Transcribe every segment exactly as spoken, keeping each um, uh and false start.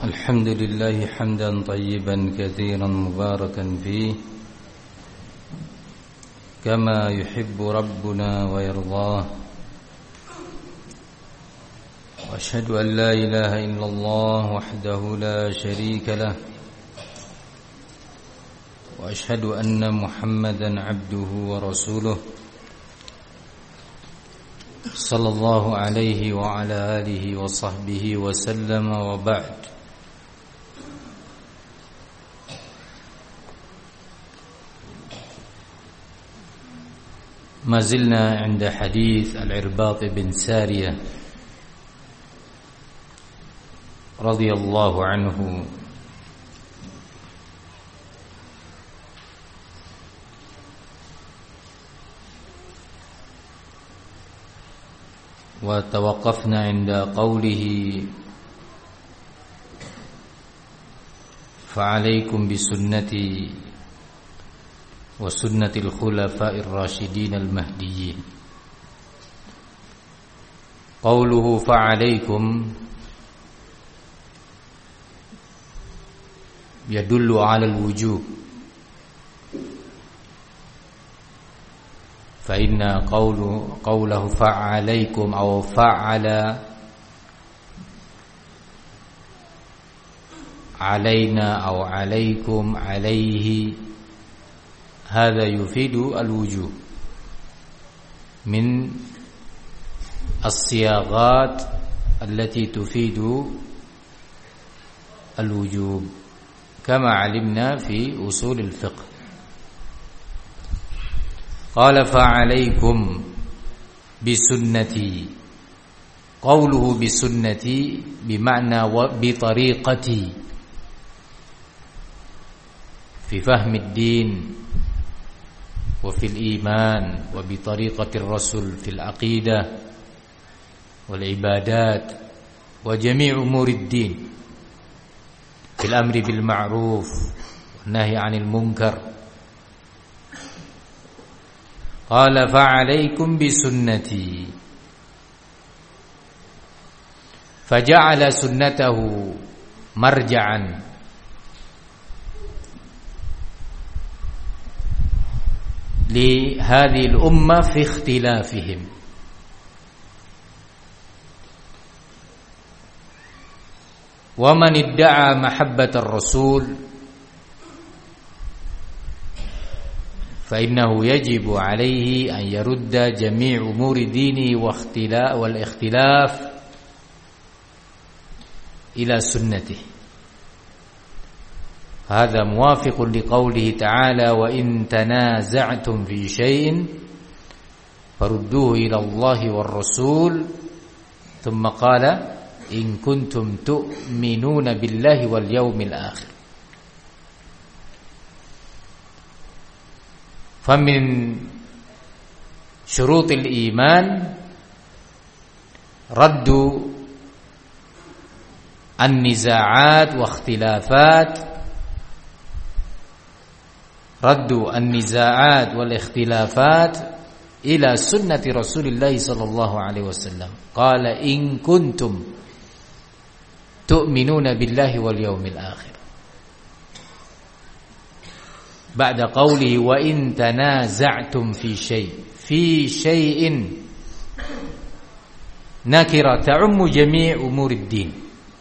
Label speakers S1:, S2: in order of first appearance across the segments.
S1: الحمد لله حمدا طيبا كثيرا مباركا فيه كما يحب ربنا ويرضاه. وأشهد أن لا إله إلا الله وحده لا شريك له، وأشهد أن محمدا عبده ورسوله صلى الله عليه وعلى آله وصحبه وسلم. وبعد، ما زلنا عند حديث العرباط بن سارية رضي الله عنه، وتوقفنا عند قوله: فعليكم بسنتي وسنة الخلفاء الراشدين المهديين. قوله فعليكم يدل على الوجوب، فإن قوله, قوله فعليكم أو فعل علينا أو عليكم عليه، هذا يفيد الوجوب من الصياغات التي تفيد الوجوب كما علمنا في أصول الفقه. قال فعليكم بسنتي. قوله بسنتي بمعنى بطريقتي في فهم الدين وفي الإيمان، وبطريقة الرسول في العقيدة والعبادات وجميع أمور الدين، في الأمر بالمعروف والنهي عن المنكر. قال فعليكم بسنتي، فجعل سنته مرجعا لهذه الأمة في اختلافهم، ومن ادعى محبة الرسول فإنه يجب عليه أن يرد جميع أمور دينه والاختلاف إلى سنته. هذا موافق لقوله تعالى: وإن تنازعتم في شيء فردوه إلى الله والرسول، ثم قال: إن كنتم تؤمنون بالله واليوم الآخر. فمن شروط الإيمان رد النزاعات واختلافات رد النزاعات والاختلافات إلى سنة رسول الله صلى الله عليه وسلم. قال: إن كنتم تؤمنون بالله واليوم الآخر، بعد قوله: وإن تنازعتم في شيء. في شيء نكرة تعم جميع أمور الدين.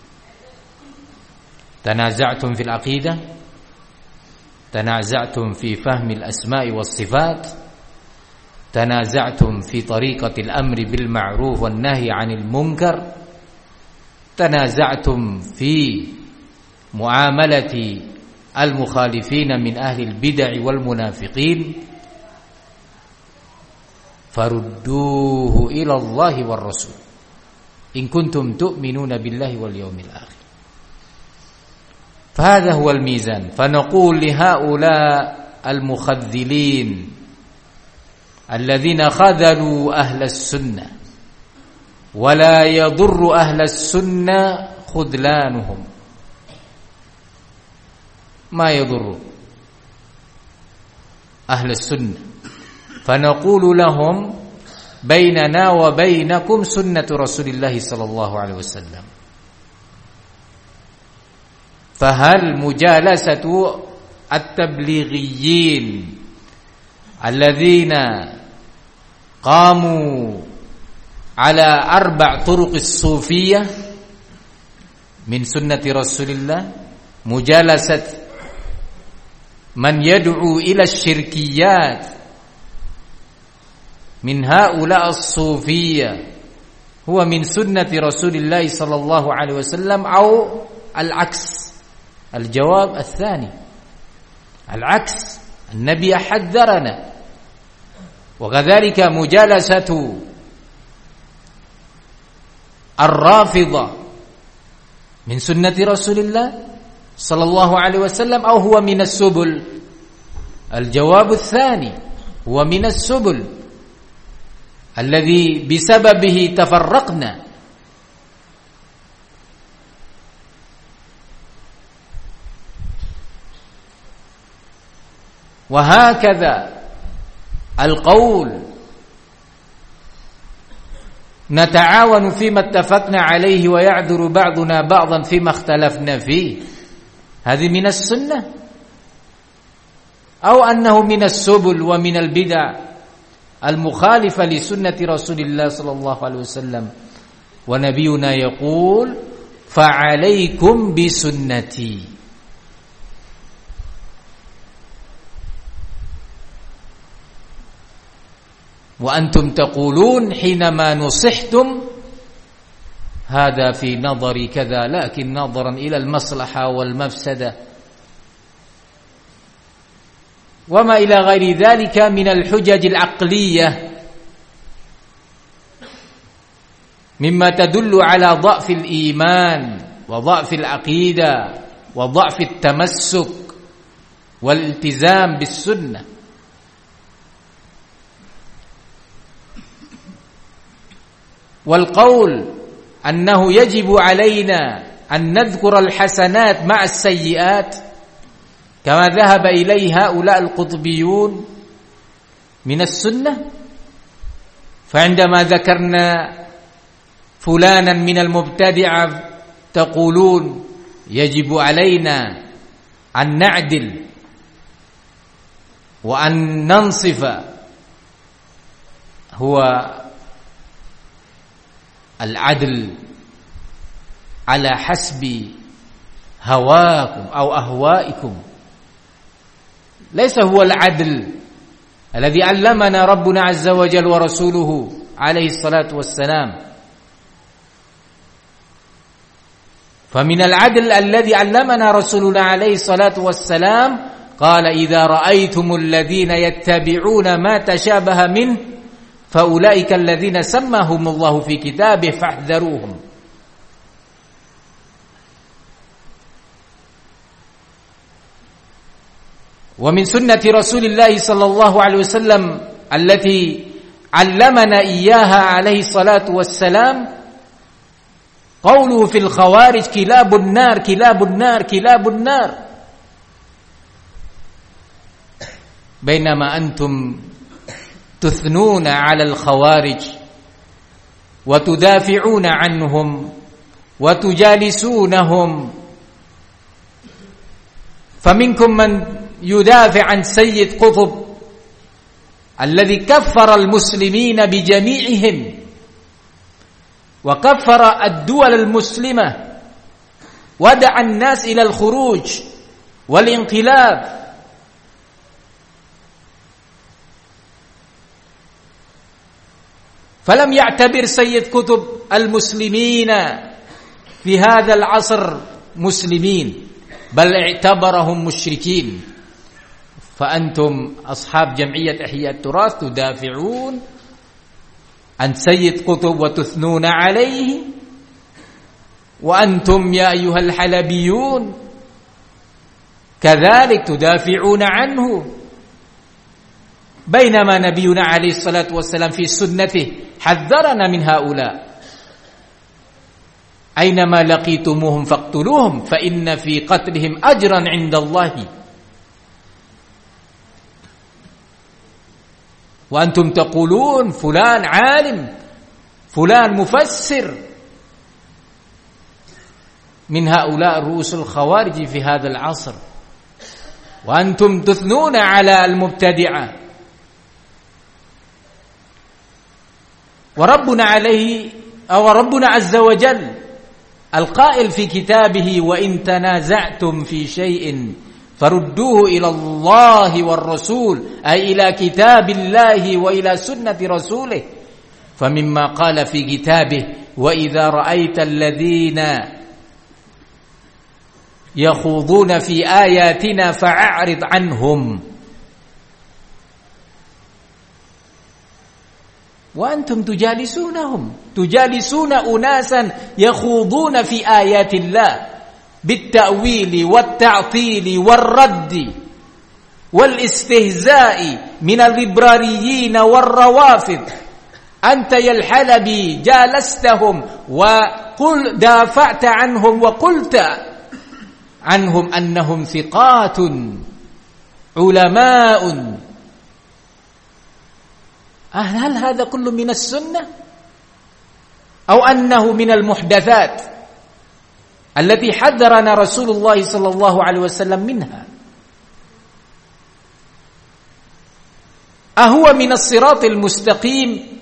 S1: تنازعتم في العقيدة، تنازعتم في فهم الأسماء والصفات، تنازعتم في طريقة الأمر بالمعروف والنهي عن المنكر، تنازعتم في معاملة المخالفين من أهل البدع والمنافقين، فردوه إلى الله والرسول إن كنتم تؤمنون بالله واليوم الآخر. فهذا هو الميزان. فنقول لهؤلاء المخذلين الذين خذلوا أهل السنة، ولا يضر أهل السنة خذلانهم، ما يضر أهل السنة. فنقول لهم: بيننا وبينكم سنة رسول الله صلى الله عليه وسلم، fahal mujalasatu at-tablighiyin alladzina qamu ala arba' turuqis sufiyyah min sunnati Rasulillah, mujalasat man yad'u ila syirkiyat min haula as-sufiyyah huwa min sunnati Rasulillah sallallahu alaihi wasallam au al-aks. Al-jawab al-thani al-aks. An-nabi haddharana. Wa kadzalika mujalasatu ar-rafidhah min sunnati Rasulillah sallallahu alaihi wasallam au huwa min as-subul. Al-jawab al-thani huwa min as-subul alladhi bisababihi tafarraqna. Wa hakadha al-qawl nata'awanu fima ittafaqna alayhi wa ya'dhuru ba'duna ba'dhan fima ikhtalafna fihi. Hadhi min as-sunnah aw annahu min as-subul wa min al-bid'ah al-mukhalifa li sunnati Rasulillah sallallahu alaihi wasallam. Wa nabiyuna yaqul fa'alaykum bi sunnati. Wa antum taqulun hinama nusihtum hadha fi nadhari kadha lakin nadharan ila al-maslaha wal mafsada wa ma ila ghairi dhalika min al-hujaj al-aqliyah mimma tadullu ala dha'f al-iman wa dha'f al-aqidah wa dha'f at-tamassuk wal iltizam bis sunnah. والقول أنه يجب علينا أن نذكر الحسنات مع السيئات كما ذهب إليه هؤلاء القطبيون من السنة. فعندما ذكرنا فلانا من المبتدعة تقولون يجب علينا أن نعدل وأن ننصف. هو العدل على حسب هواكم أو أهوائكم، ليس هو العدل الذي علمنا ربنا عز وجل ورسوله عليه الصلاة والسلام. فمن العدل الذي علمنا رسولنا عليه الصلاة والسلام قال إذا رأيتم الذين يتبعون ما تشابه منه فأولئك الذين سماهم الله في كتابه فاحذروهم. ومن سنة رسول الله صلى الله عليه وسلم التي علمنا إياها عليه الصلاة والسلام قوله في الخوارج كلاب النار كلاب النار كلاب النار. بينما أنتم تثنون على الخوارج وتدافعون عنهم وتجالسونهم. فمنكم من يدافع عن سيد قطب الذي كفر المسلمين بجميعهم وكفر الدول المسلمة ودعا الناس إلى الخروج والانقلاب. فلم يعتبر سيد قطب المسلمين في هذا العصر مسلمين بل اعتبرهم مشركين. فأنتم أصحاب جمعية إحياء التراث تدافعون عن سيد قطب وتثنون عليه، وأنتم يا أيها الحلبيون كذلك تدافعون عنه. بينما نبينا عليه الصلاة والسلام في سنته حذرنا من هؤلاء. أينما لقيتموهم فاقتلوهم فإن في قتلهم أجرا عند الله. وأنتم تقولون فلان عالم فلان مفسر min haula ru'usul khawarij fi hadzal 'asr wa antum tuthnuna 'ala al-mubtadi'ah wa rabbuna 'alaihi aw rabbuna 'azza wa jalla al-qa'il fi kitabihi wa in tanaza'tum fi shay'in farudduhu ila Allah war rasul ay ila kitabillahi wa ila sunnati rasulih famimma qala fi kitabihi wa idza ra'aita alladhina yakhuduna fi ayatina fa'arid anhum wa antum tujalisunahum tujalisuna unasan yakhuduna fi ayatillah bit-ta'wili wat-ta'tili war-raddi wal-istihza'i min al-librariyyin war-rawafid anta ya al-Halabi jalastahum wa qul dafa'ta anhum wa qulta anhum annahum thiqatun ulama'un hal hadha kullu min as-sunnah aw annahu min al-muhdatsat allati haddarana Rasulullah sallallahu alaihi wasallam minha ahuwa min as-siratil mustaqim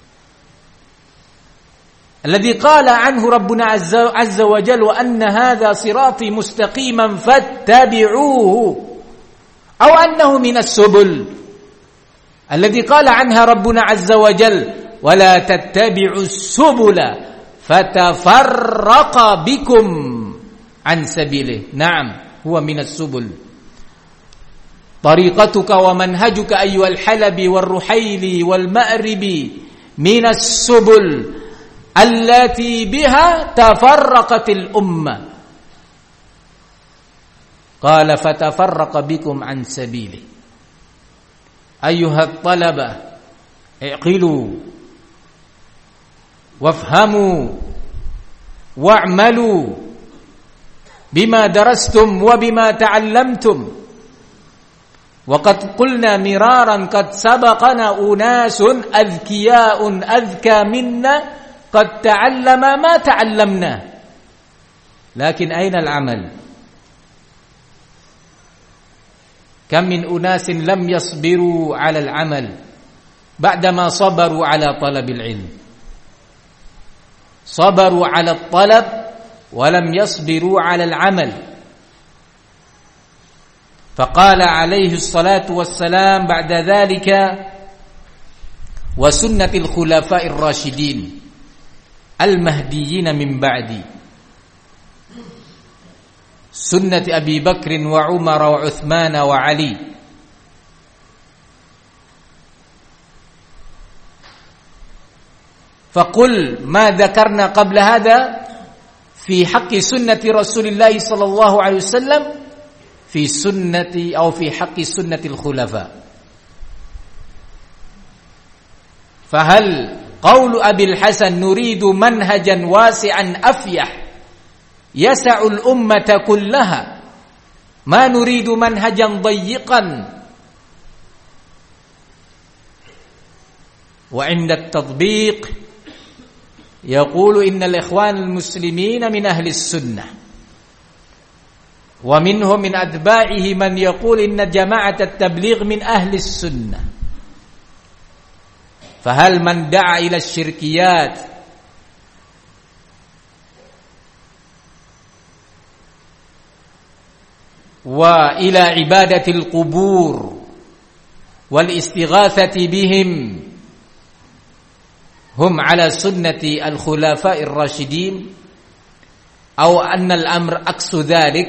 S1: الذي قال عنه ربنا عز وجل وأن هذا صراطي مستقيما فاتبعوه أو أنه من السبل الذي قال عنها ربنا عز وجل ولا تتبعوا السبل فتفرق بكم عن سبيله نعم هو من السبل طريقتك ومنهجك أيها الحلبي والرحيلي والمأربي من السبل التي بها تفرقت الأمة قال فتفرق بكم عن سبيله أيها الطلبة اعقلوا وافهموا واعملوا بما درستم وبما تعلمتم وقد قلنا مرارا قد سبقنا أناس أذكياء أذكى منا قد تعلم ما تعلمنا لكن أين العمل كم من أناس لم يصبروا على العمل بعدما صبروا على طلب العلم صبروا على الطلب ولم يصبروا على العمل فقال عليه الصلاة والسلام بعد ذلك وسنة الخلفاء الراشدين المهديين من بعدي سنة أبي بكر وعمر وعثمان وعلي فقل ما ذكرنا قبل هذا في حق سنة رسول الله صلى الله عليه وسلم في سنة أو في حق سنة الخلفاء فهل قول أبي الحسن نريد منهجا واسعا أفيح يسع الأمة كلها ما نريد منهجا ضيقا وعند التطبيق يقول إن الإخوان المسلمين من أهل السنة ومنهم من أتباعه من يقول إن جماعة التبليغ من أهل السنة فهل من دعا إلى الشركيات وإلى عبادة القبور والاستغاثة بهم هم على سنة الخلفاء الراشدين أو أن الأمر عكس ذلك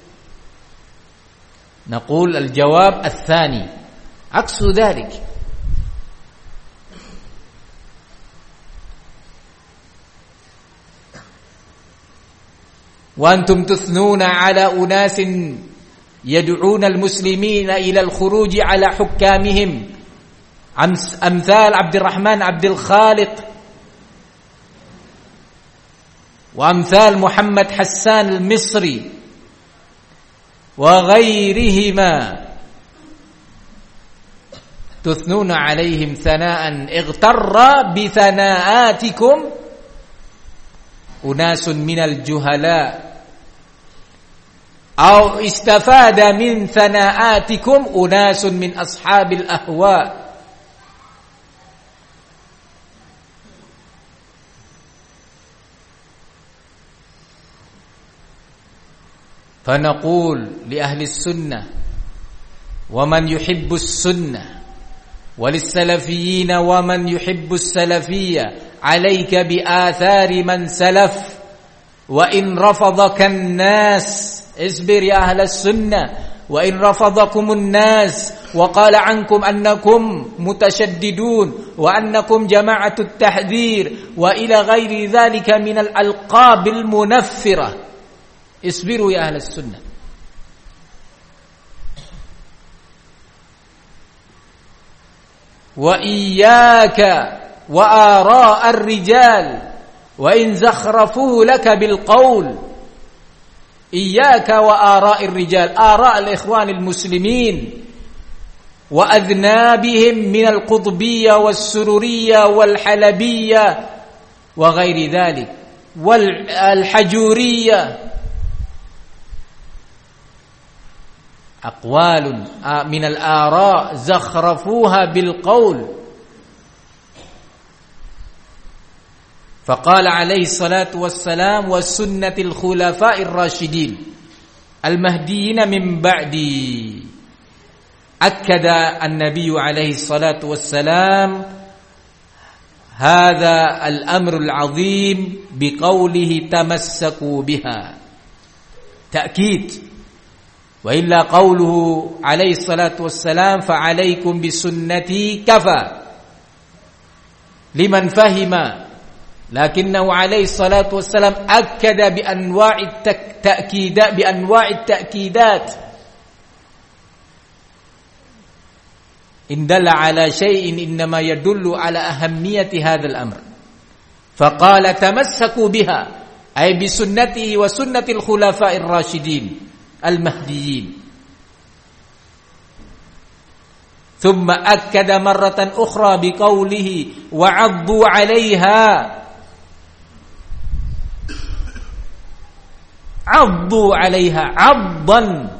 S1: نقول الجواب الثاني عكس ذلك وأنتم تثنون على أناس يدعون المسلمين إلى الخروج على حكامهم أمثال عبد الرحمن عبد الخالق وأمثال محمد حسان المصري وغيرهما تثنون عليهم ثناء اغتر بثناءاتكم أناس من الجهلاء أو استفاد من ثناءاتكم أناس من أصحاب الأهواء. فنقول لأهل السنة ومن يحب السنة وللسلفيين ومن يحب السلفية عليك بآثار من سلف وإن رفضك الناس اصبر يا أهل السنة وإن رفضكم الناس وقال عنكم أنكم متشددون وأنكم جماعة التحذير وإلى غير ذلك من الألقاب المنفرة اصبروا يا أهل السنة. وإياك وآراء الرجال وإن زخرفوا لك بالقول. إياك وآراء الرجال، آراء الإخوان المسلمين وأذنابهم من القطبية والسرورية والحلبية وغير ذلك والحجورية، أقوال من الآراء زخرفوها بالقول. فقال عليه الصلاة والسلام والسنة الخلفاء الراشدين المهديين من بعدي. أكد النبي عليه الصلاة والسلام هذا الأمر العظيم بقوله تمسكوا بها، تأكيد. وإلا قوله عليه الصلاة والسلام فعليكم بسنتي كفى لمن فهم، لكنه عليه الصلاة والسلام أكد بأنواع التأكيدات بأنواع التأكيدات إن دل على شيء إنما يدل على أهمية هذا الأمر. فقال تمسكوا بها أي بسنته وسنة الخلفاء الراشدين المهديين. ثم أكد مرة أخرى بقوله وعضوا عليها، عضوا عليها عضا،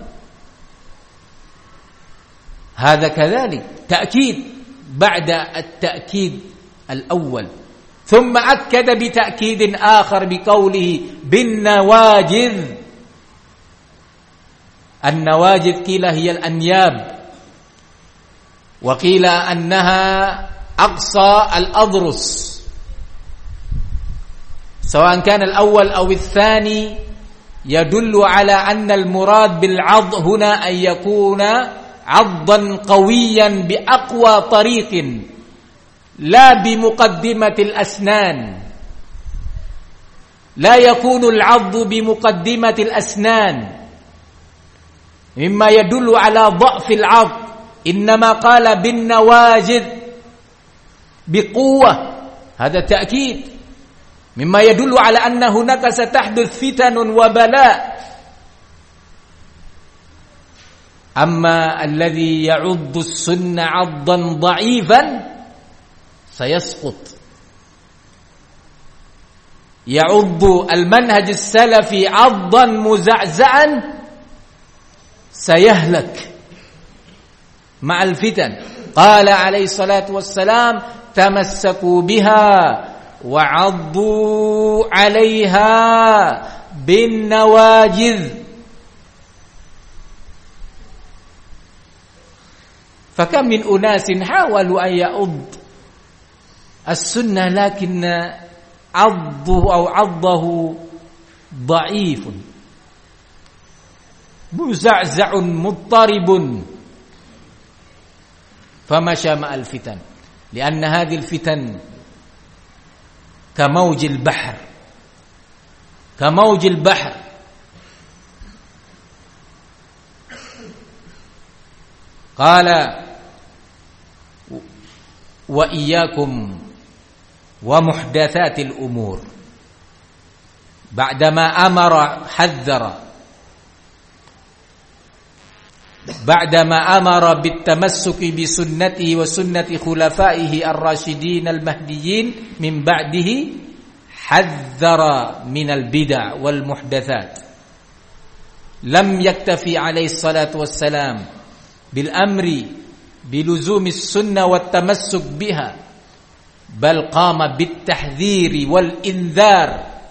S1: هذا كذلك تأكيد بعد التأكيد الأول. ثم أكد بتأكيد آخر بقوله بالنواجذ. النواجذ قيل هي الأنياب، وقيل أنها أقصى الأضرس، سواء كان الأول أو الثاني يدل على أن المراد بالعض هنا أن يكون عضا قويا بأقوى طريق لا بمقدمة الأسنان، لا يكون العض بمقدمة الأسنان مما يدل على ضعف العض، إنما قال بالنواجذ بقوة، هذا تأكيد مما يدل على أن هناك ستحدث فتن وبلاء. أما الذي يعض السنة عضا ضعيفا سيسقط، يعض المنهج السلفي عضا مزعزعا سيهلك مع الفتن. قال عليه الصلاة والسلام تمسكوا بها وعضوا عليها بالنواجذ. فكم من أناس حاولوا أن يعض السنة لكن عضه أو عضه ضعيف مزعزع مضطرب، فمشى مع الفتن، لأن هذه الفتن كموج البحر، كموج البحر. قال وإياكم ومحدثات الأمور، بعدما أمر حذر، بعدما أمر بالتمسك بسنته وسنة خلفائه الراشدين المهديين من بعده حذر من البدع والمحدثات، لم يكتفي عليه الصلاة والسلام بالأمر بلزوم السنة والتمسك بها، بل قام بالتحذير والإنذار.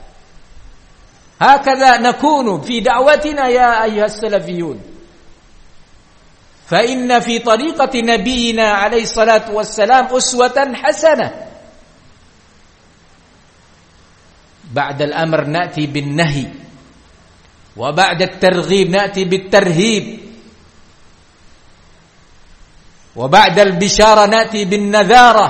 S1: هكذا نكون في دعوتنا يا أيها السلفيون، فإن في طريقة نبينا عليه الصلاة والسلام أسوة حسنة. بعد الأمر نأتي بالنهي، وبعد الترغيب نأتي بالترهيب، وبعد البشارة نأتي بالنذارة،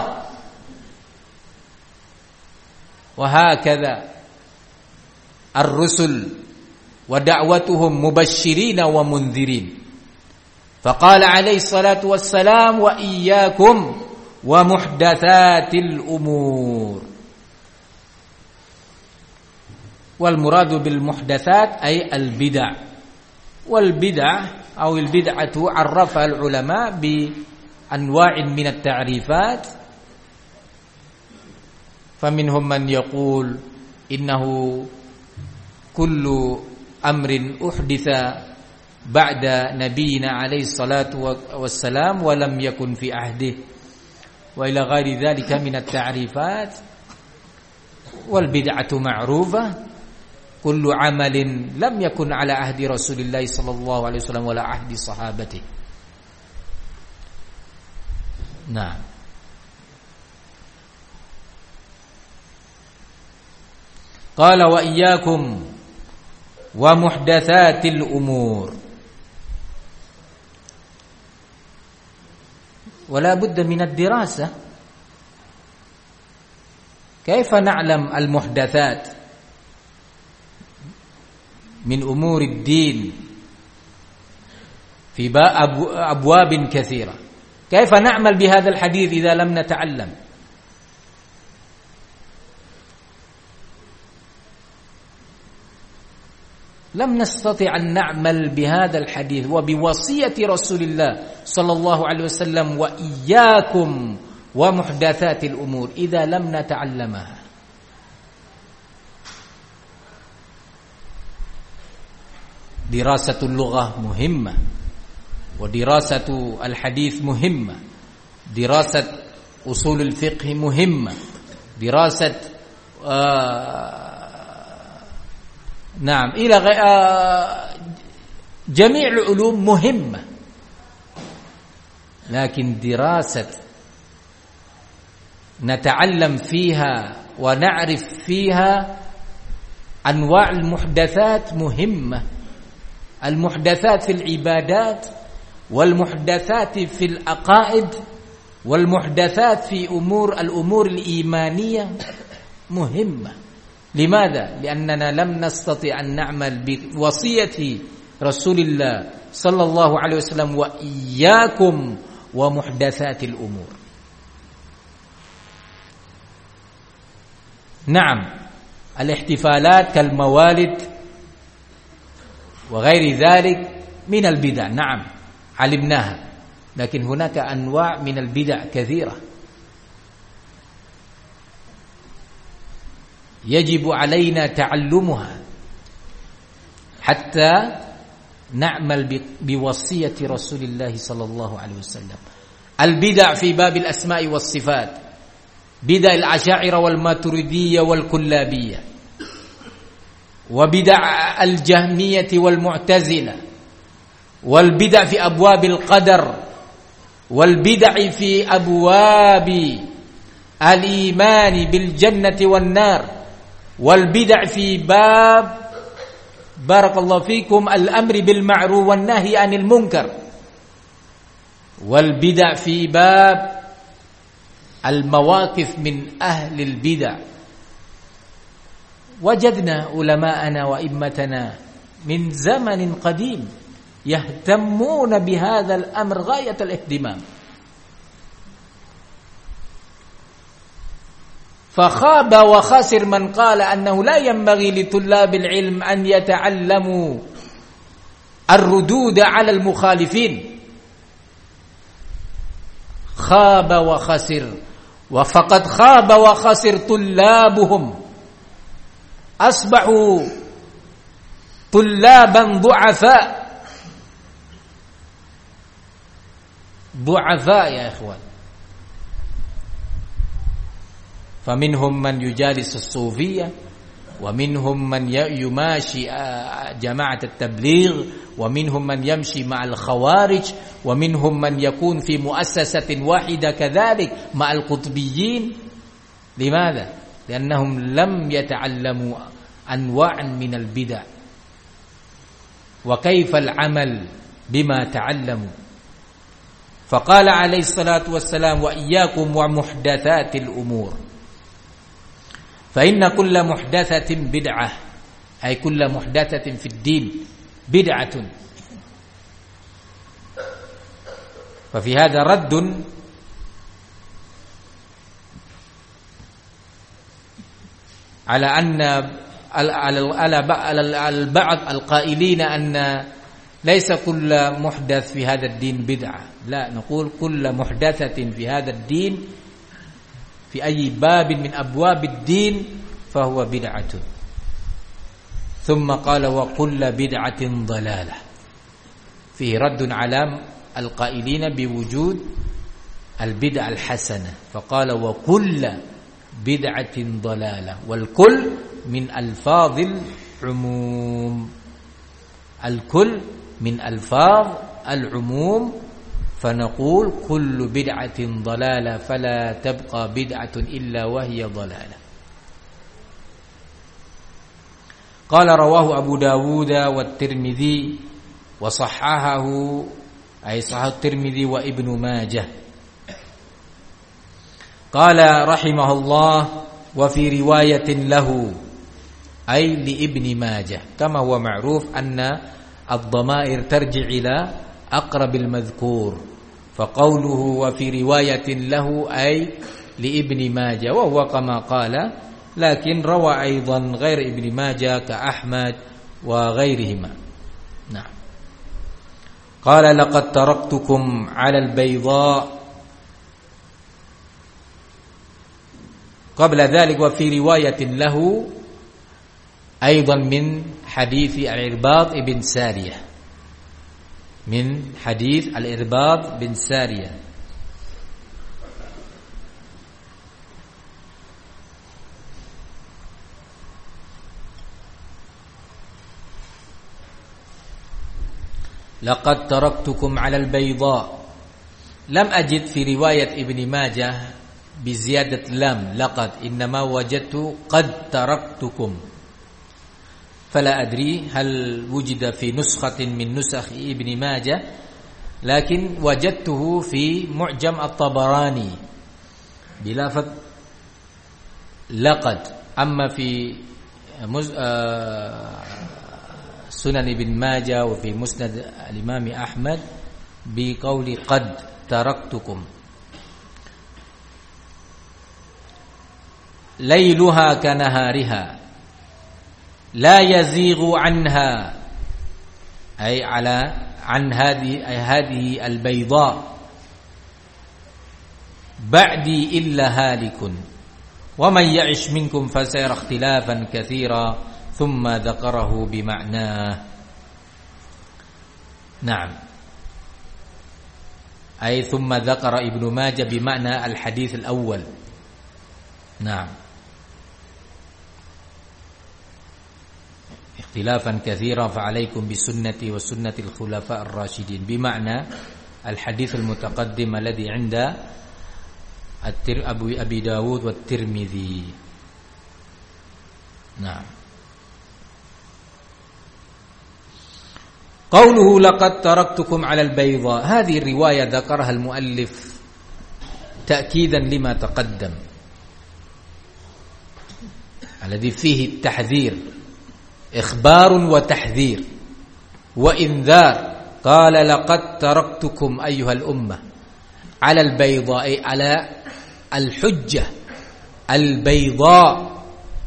S1: وهكذا الرسل ودعوتهم مبشرين ومنذرين. فقال عليه الصلاة والسلام: وإياكم ومحدثات الأمور. والمراد بالمحدثات أي البدع، والبدع أو البدعة عرفها العلماء بأنواع من التعريفات، فمنهم من يقول إنه كل أمر أحدث بعد نبينا عليه الصلاة والسلام ولم يكن في عهده، وإلى غير ذلك من التعريفات. والبدعة معروفة كل عمل لم يكن على عهد رسول الله صلى الله عليه وسلم ولا عهد صحابته. نعم. قال: وإياكم ومحدثات الأمور. ولا بد من الدراسة، كيف نعلم المحدثات من أمور الدين في أبواب كثيرة؟ كيف نعمل بهذا الحديث إذا لم نتعلم؟ لم نستطع أن نعمل بهذا الحديث وبوصية رسول الله صلى الله عليه وسلم: وإياكم ومحدثات الأمور، إذا لم نتعلمها. دراسة اللغة مهمة، ودراسة الحديث مهمة، دراسة أصول الفقه مهمة، دراسة آه نعم إلى آه جميع العلوم مهمة، لكن دراسة نتعلم فيها ونعرف فيها أنواع المحدثات مهمة. المحدثات في العبادات، والمحدثات في العقائد، والمحدثات في أمور الأمور الإيمانية مهمة. لماذا؟ لأننا لم نستطع أن نعمل بوصية رسول الله صلى الله عليه وسلم: وإياكم ومحدثات الأمور. نعم، الاحتفالات كالموالد وغير ذلك من البدع، نعم علمناها، لكن هناك أنواع من البدع كثيرة يجب علينا تعلمها حتى نعمل بوصية رسول الله صلى الله عليه وسلم. البدع في باب الأسماء والصفات، بدع الأشاعرة والماتريدية والكلابية، وبدع الجهمية والمعتزلة، والبدع في أبواب القدر، والبدع في أبواب الإيمان بالجنة والنار، والبدع في باب بارك الله فيكم الأمر بالمعروف والنهي عن المنكر، والبدع في باب المواقف من أهل البدع. وجدنا علماءنا وإمتنا من زمن قديم يهتمون بهذا الأمر غاية الاهتمام، فخاب وخسر من قال أنه لا ينبغي لطلاب العلم أن يتعلموا الردود على المخالفين. خاب وخسر، وفقد خاب وخسر طلابهم، أصبحوا طلابا ضعفاء ضعفاء يا إخوان. فمنهم من يجالس الصوفية، ومنهم من يماشي جماعة التبليغ، ومنهم من يمشي مع الخوارج، ومنهم من يكون في مؤسسة واحدة كذلك مع القطبيين. لماذا؟ لأنهم لم يتعلموا أنواعا من البدع. وكيف العمل بما تعلموا؟ فقال عليه الصلاة والسلام: وإياكم ومحدثات الأمور، فإن كل محدثة بدعة، أي كل محدثة في الدين بدعة. ففي هذا رد على أن على البعض القائلين أن ليس كل محدث في هذا الدين بدعة. لا، نقول كل محدثة في هذا الدين في أي باب من أبواب الدين فهو بدعة. ثم قال: وكل بدعة ضلالة، فيه رد على القائلين بوجود البدعة الحسنة، فقال: وكل بدعة ضلالة. والكل من ألفاظ العموم، الكل من ألفاظ العموم، فنقول كل بدعة ضلالة، فلا تبقى بدعة إلا وهي ضلالة. قال: رواه أبو داود والترمذي وصححه، أي صححه الترمذي وابن ماجه. قال رحمه الله: وفي رواية له، أي لابن ماجه، كما هو معروف أن الضمائر ترجع إلى أقرب المذكور، فقوله وفي رواية له أي لابن ماجه، وهو كما قال، لكن روى أيضا غير ابن ماجه كأحمد وغيرهما. نعم. قال: لقد تركتكم على البيضاء. قبل ذلك وفي رواية له أيضا من حديث العرباض بن سارية، من حديث العرباض بن سارية. لقد تركتكم على البيضاء. لم أجد في رواية ابن ماجه بزيادة لام لقد، إنما وجدت قد تركتكم، فلا أدري هل وجد في نسخة من نسخ ابن ماجه، لكن وجدته في معجم الطبراني بلفظ لقد. أما في سنن ابن ماجه وفي مسند الإمام أحمد بقول قد تركتكم. ليلها كنهارها لا يزيغ عنها، أي على عن هذه أي هذه البيضاء بعدي إلا هالك، ومن يعش منكم فسيرى اختلافا كثيرا، ثم ذكره بمعناه. نعم، أي ثم ذكر ابن ماجه بمعنى الحديث الأول. نعم، اختلافا كثيرا فعليكم بسنتي وسنة الخلفاء الراشدين، بمعنى الحديث المتقدم الذي عند أبو أبي داود والترمذي. نعم. قوله لقد تركتكم على البيضاء، هذه الرواية ذكرها المؤلف تأكيدا لما تقدم الذي فيه التحذير، إخبار وتحذير وإنذار. قال لقد تركتكم أيها الأمة على البيضاء، على الحجة البيضاء.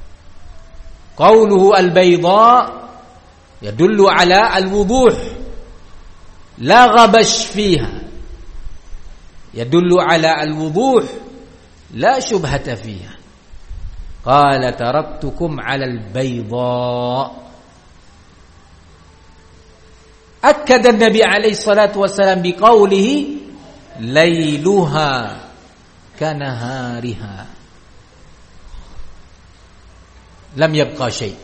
S1: قوله البيضاء يدل على الوضوح، لا غبش فيها، يدل على الوضوح لا شبهة فيها. قال تركتكم على البيضاء، أكد النبي عليه الصلاة والسلام بقوله ليلها كنهارها لم يبقى شيء.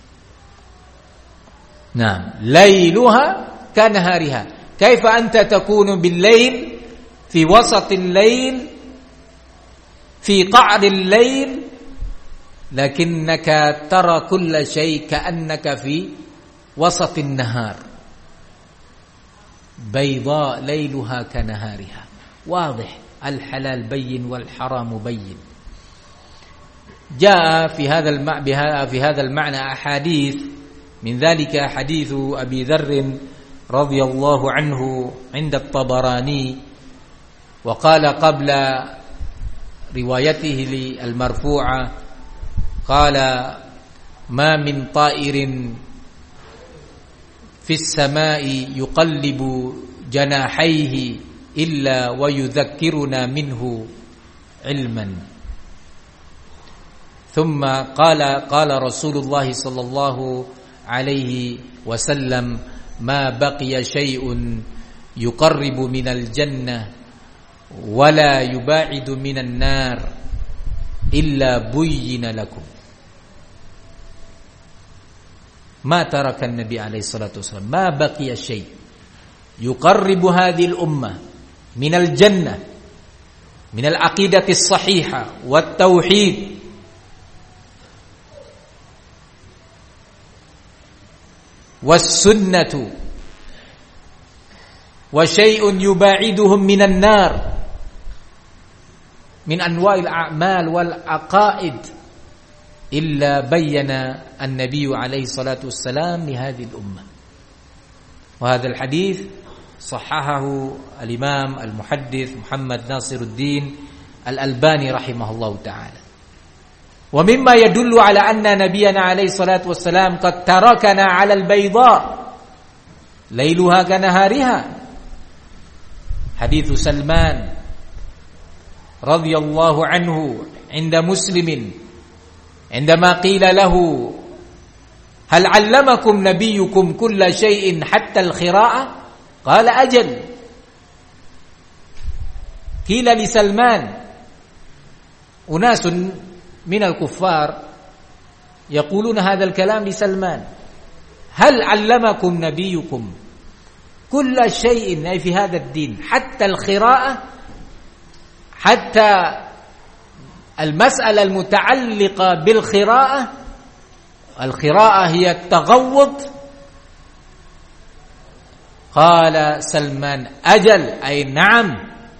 S1: نعم، ليلها كنهارها. كيف أنت تكون بالليل في وسط الليل في قعر الليل لكنك ترى كل شيء كأنك في وسط النهار؟ بيضاء ليلها كنهارها، واضح، الحلال بين والحرام بين. جاء في هذا في هذا المعنى أحاديث، من ذلك حديث أبي ذر رضي الله عنه عند الطبراني، وقال قبل روايته المرفوعة قال ما من طائر في السماء يقلب جناحيه إلا ويذكرنا منه علما. ثم قال قال رسول الله صلى الله عليه وسلم ما بقي شيء يقرب من الجنة ولا يباعد من النار إلا بين لكم. ما ترك النبي عليه الصلاة والسلام، ما بقي شيء يقرب هذه الأمة من الجنة من العقيدة الصحيحة والتوحيد والسنة، وشيء يباعدهم من النار من أنواع الأعمال والعقائد، إلا بين النبي عليه الصلاة والسلام لهذه الأمة. وهذا الحديث صححه الإمام المحدث محمد ناصر الدين الألباني رحمه الله تعالى. ومما يدل على أن نبينا عليه الصلاة والسلام قد تركنا على البيضاء ليلها كنهارها حديث سلمان رضي الله عنه عند مسلم عندما قيل له هل علمكم نبيكم كل شيء حتى الخراءة؟ قال أجل. قيل لسلمان، أناس من الكفار يقولون هذا الكلام لسلمان، هل علمكم نبيكم كل شيء أي في هذا الدين حتى الخراءة، حتى المسألة المتعلقة بالخراءة؟ الخراءة هي التغوط. قال سلمان أجل، أي نعم،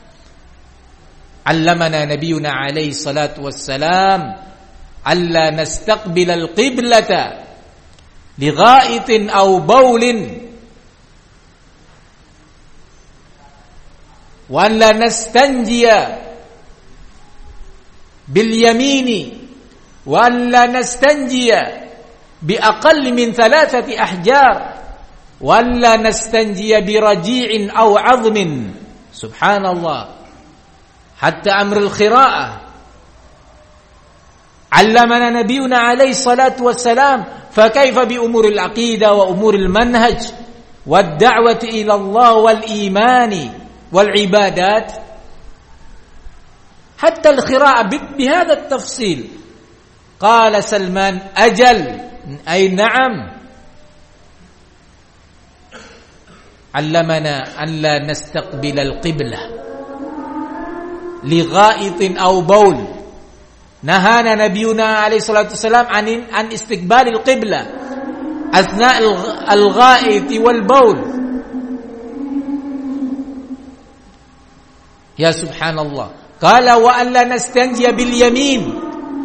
S1: علمنا نبينا عليه الصلاة والسلام ألا نستقبل القبلة لغائط أو بول، وأن لا نستنجي باليمين، وأن لا نستنجي بأقل من ثلاثة أحجار، وأن لا نستنجي برجيع أو عظم. سبحان الله، حتى أمر الخراءة علمنا نبينا عليه الصلاة والسلام، فكيف بأمور العقيدة وأمور المنهج والدعوة إلى الله والإيمان والعبادات؟ حتى الخراءة بهذا التفصيل. قال سلمان أجل، أي نعم، علمنا أن لا نستقبل القبلة لغائط أو بول، نهانا نبينا عليه الصلاة والسلام عن عن استقبال القبلة أثناء الغائط والبول. يا سبحان الله. قال وأن لا نستنجي باليمين،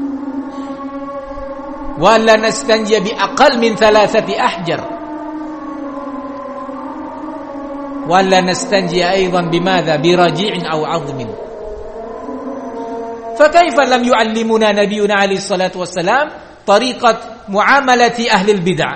S1: وأن لا نستنجي بأقل من ثلاثة أحجر، وأن لا نستنجي أيضا بماذا؟ برجيع أو عظم. فكيف لم يعلمنا نبينا عليه الصلاة والسلام طريقة معاملة أهل البدع؟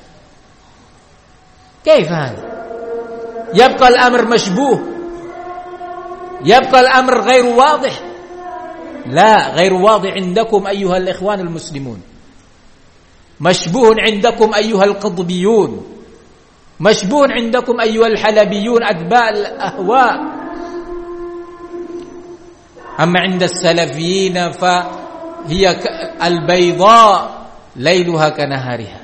S1: كيف هذا؟ يبقى الأمر مشبوه، يبقى الأمر غير واضح. لا، غير واضح عندكم أيها الإخوان المسلمون، مشبوه عندكم أيها القطبيون، مشبون عندكم أيها الحلبيون أتباع الأهواء. أما عند السلفيين فهي البيضاء ليلها كنهارها.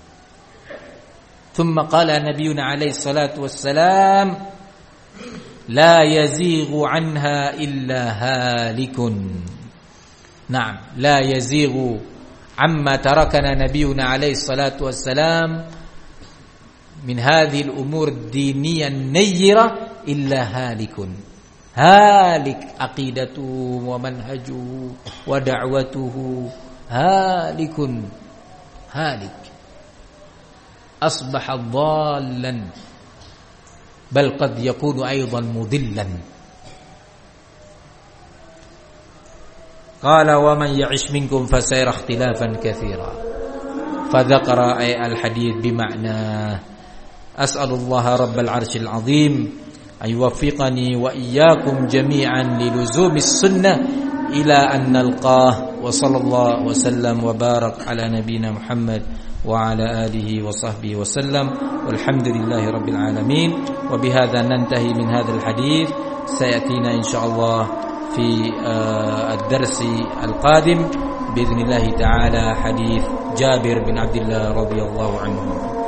S1: ثم قال نبينا عليه الصلاة والسلام لا يزيغ عنها إلا هالك. نعم، لا يزيغ عما تركنا نبينا عليه الصلاة والسلام من هذه الأمور الدينية النيرة إلا هالك. هالك عقيدته ومنهجه ودعوته هالك هالك أصبح ضالا، بل قد يكون أيضا مضلا. قال ومن يعش منكم فسيرى اختلافا كثيرا، فذكر الحديث بمعناه. أسأل الله رب العرش العظيم أن يوفقني وإياكم جميعا للزوم السنة إلى أن نلقاه. وصلى الله وسلم وبارك على نبينا محمد وعلى آله وصحبه وسلم، والحمد لله رب العالمين. وبهذا ننتهي من هذا الحديث. سيأتينا إن شاء الله في الدرس القادم بإذن الله تعالى حديث جابر بن عبد الله رضي الله عنه.